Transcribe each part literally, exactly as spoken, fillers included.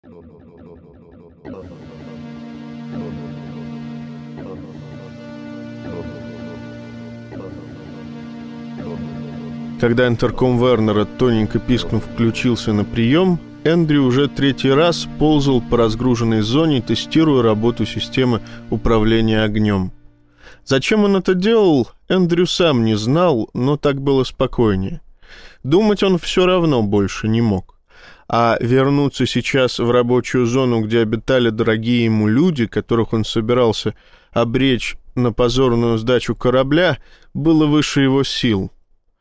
Когда интерком Вернера, тоненько пискнув, включился на прием, Эндрю уже третий раз ползал по разгруженной зоне, тестируя работу системы управления огнем. Зачем он это делал, Эндрю сам не знал, но так было спокойнее. Думать он все равно больше не мог. А вернуться сейчас в рабочую зону, где обитали дорогие ему люди, которых он собирался обречь на позорную сдачу корабля, было выше его сил.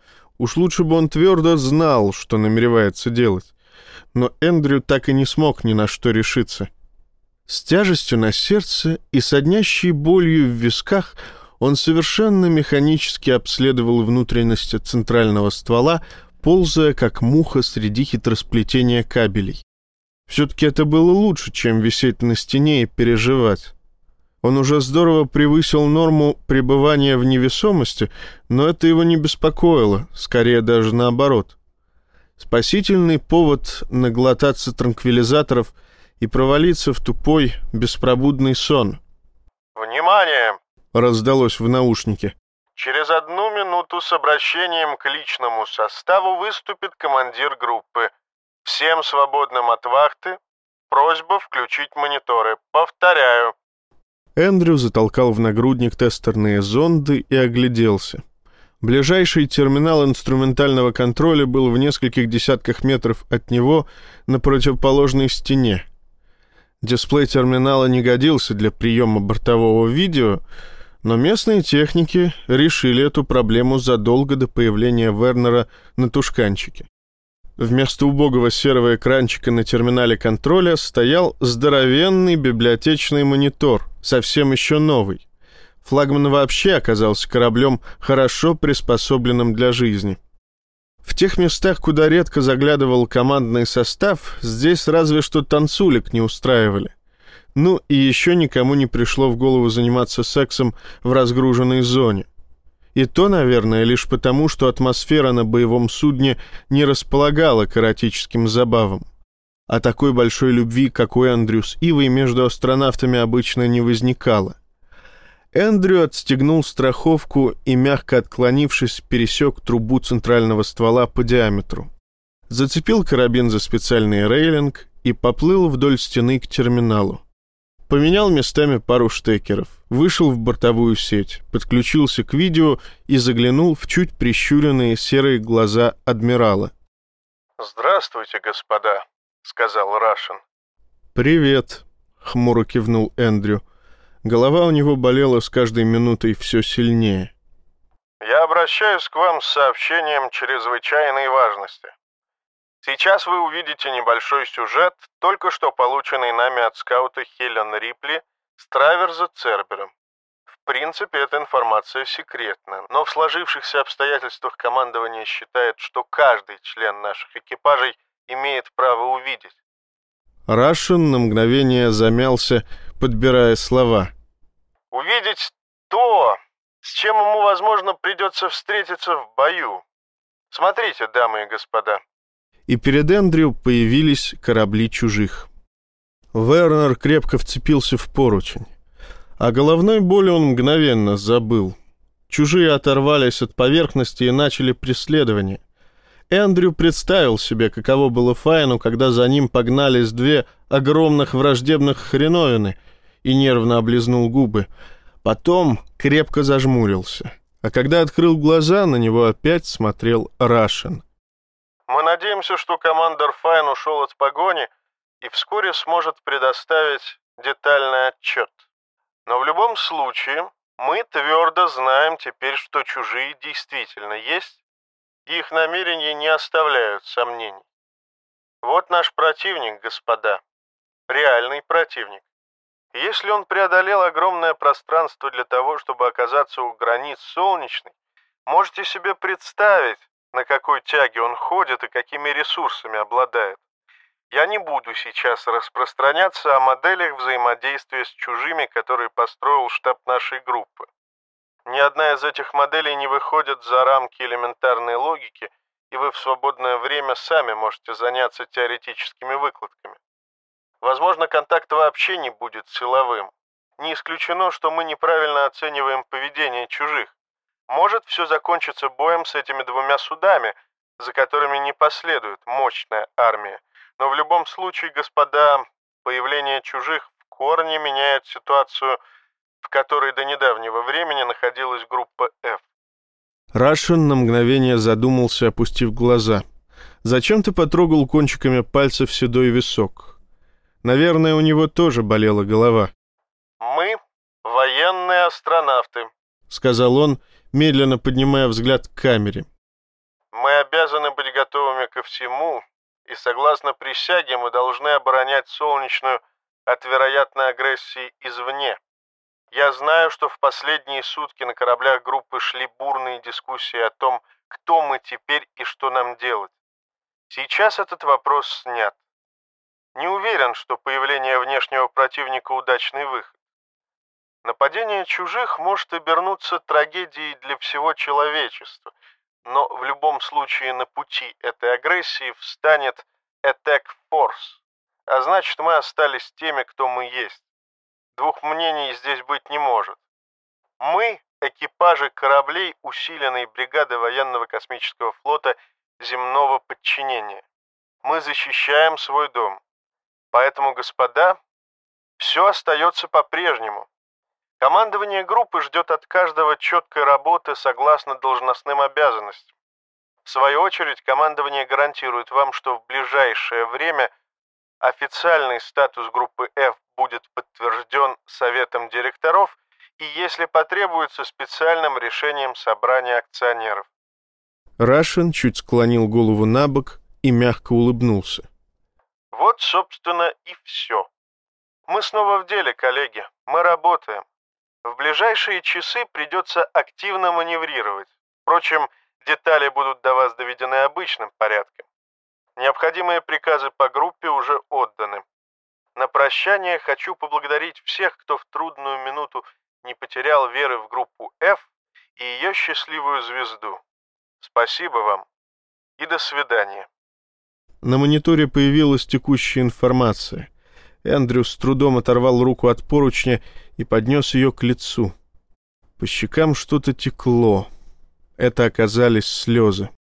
Уж лучше бы он твердо знал, что намеревается делать. Но Эндрю так и не смог ни на что решиться. С тяжестью на сердце и соднящей болью в висках он совершенно механически обследовал внутренности центрального ствола, ползая как муха среди хитросплетения кабелей. Все-таки это было лучше, чем висеть на стене и переживать. Он уже здорово превысил норму пребывания в невесомости, но это его не беспокоило, скорее даже наоборот. Спасительный повод наглотаться транквилизаторов и провалиться в тупой, беспробудный сон. «Внимание!» — раздалось в наушнике. «Через одну минуту с обращением к личному составу выступит командир группы. Всем свободным от вахты просьба включить мониторы. Повторяю». Эндрю затолкал в нагрудник тестерные зонды и огляделся. Ближайший терминал инструментального контроля был в нескольких десятках метров от него на противоположной стене. Дисплей терминала не годился для приема бортового видео, но местные техники решили эту проблему задолго до появления Вернера на тушканчике. Вместо убогого серого экранчика на терминале контроля стоял здоровенный библиотечный монитор, совсем еще новый. Флагман вообще оказался кораблем, хорошо приспособленным для жизни. В тех местах, куда редко заглядывал командный состав, здесь разве что танцулек не устраивали. Ну и еще никому не пришло в голову заниматься сексом в разгруженной зоне. И то, наверное, лишь потому, что атмосфера на боевом судне не располагала к эротическим забавам. А такой большой любви, как у Эндрю с Ивой, между астронавтами обычно не возникало. Эндрю отстегнул страховку и, мягко отклонившись, пересек трубу центрального ствола по диаметру. Зацепил карабин за специальный рейлинг и поплыл вдоль стены к терминалу. Поменял местами пару штекеров, вышел в бортовую сеть, подключился к видео и заглянул в чуть прищуренные серые глаза адмирала. «Здравствуйте, господа», — сказал Рашен. «Привет», — хмуро кивнул Эндрю. Голова у него болела с каждой минутой все сильнее. «Я обращаюсь к вам с сообщением чрезвычайной важности. Сейчас вы увидите небольшой сюжет, только что полученный нами от скаута Хелен Рипли с траверза Цербером. В принципе, эта информация секретна, но в сложившихся обстоятельствах командование считает, что каждый член наших экипажей имеет право увидеть». Рашен на мгновение замялся, подбирая слова. «Увидеть то, с чем ему, возможно, придется встретиться в бою. Смотрите, дамы и господа». И перед Эндрю появились корабли чужих. Вернер крепко вцепился в поручень. О головной боли он мгновенно забыл. Чужие оторвались от поверхности и начали преследование. Эндрю представил себе, каково было Файну, когда за ним погнались две огромных враждебных хреновины, и нервно облизнул губы. Потом крепко зажмурился. А когда открыл глаза, на него опять смотрел Рашен. «Мы надеемся, что командор Файн ушел от погони и вскоре сможет предоставить детальный отчет. Но в любом случае мы твердо знаем теперь, что чужие действительно есть, и их намерения не оставляют сомнений. Вот наш противник, господа, реальный противник. Если он преодолел огромное пространство для того, чтобы оказаться у границ Солнечной, можете себе представить, на какой тяге он ходит и какими ресурсами обладает. Я не буду сейчас распространяться о моделях взаимодействия с чужими, которые построил штаб нашей группы. Ни одна из этих моделей не выходит за рамки элементарной логики, и вы в свободное время сами можете заняться теоретическими выкладками. Возможно, контакт вообще не будет силовым. Не исключено, что мы неправильно оцениваем поведение чужих. Может все закончиться боем с этими двумя судами, за которыми не последует мощная армия. Но в любом случае, господа, появление чужих в корне меняет ситуацию, в которой до недавнего времени находилась группа F. Рашен на мгновение задумался, опустив глаза. Зачем-то потрогал кончиками пальцев седой висок. Наверное, у него тоже болела голова. «Мы — военные астронавты», — сказал он, медленно поднимая взгляд к камере. «Мы обязаны быть готовыми ко всему, и, согласно присяге, мы должны оборонять Солнечную от вероятной агрессии извне. Я знаю, что в последние сутки на кораблях группы шли бурные дискуссии о том, кто мы теперь и что нам делать. Сейчас этот вопрос снят. Не уверен, что появление внешнего противника — удачный выход. Нападение чужих может обернуться трагедией для всего человечества, но в любом случае на пути этой агрессии встанет Attack Force, а значит, мы остались теми, кто мы есть. Двух мнений здесь быть не может. Мы — экипажи кораблей усиленной бригады военного космического флота земного подчинения. Мы защищаем свой дом. Поэтому, господа, все остается по-прежнему. Командование группы ждет от каждого четкой работы согласно должностным обязанностям. В свою очередь, командование гарантирует вам, что в ближайшее время официальный статус группы F будет подтвержден Советом директоров и, если потребуется, специальным решением собрания акционеров. Рашен чуть склонил голову на бок и мягко улыбнулся. Вот, собственно, и все. Мы снова в деле, коллеги. Мы работаем. В ближайшие часы придется активно маневрировать. Впрочем, детали будут до вас доведены обычным порядком. Необходимые приказы по группе уже отданы. На прощание хочу поблагодарить всех, кто в трудную минуту не потерял веры в группу F и ее счастливую звезду. Спасибо вам и до свидания. На мониторе появилась текущая информация. Эндрю с трудом оторвал руку от поручня и поднес ее к лицу. По щекам что-то текло. Это оказались слезы.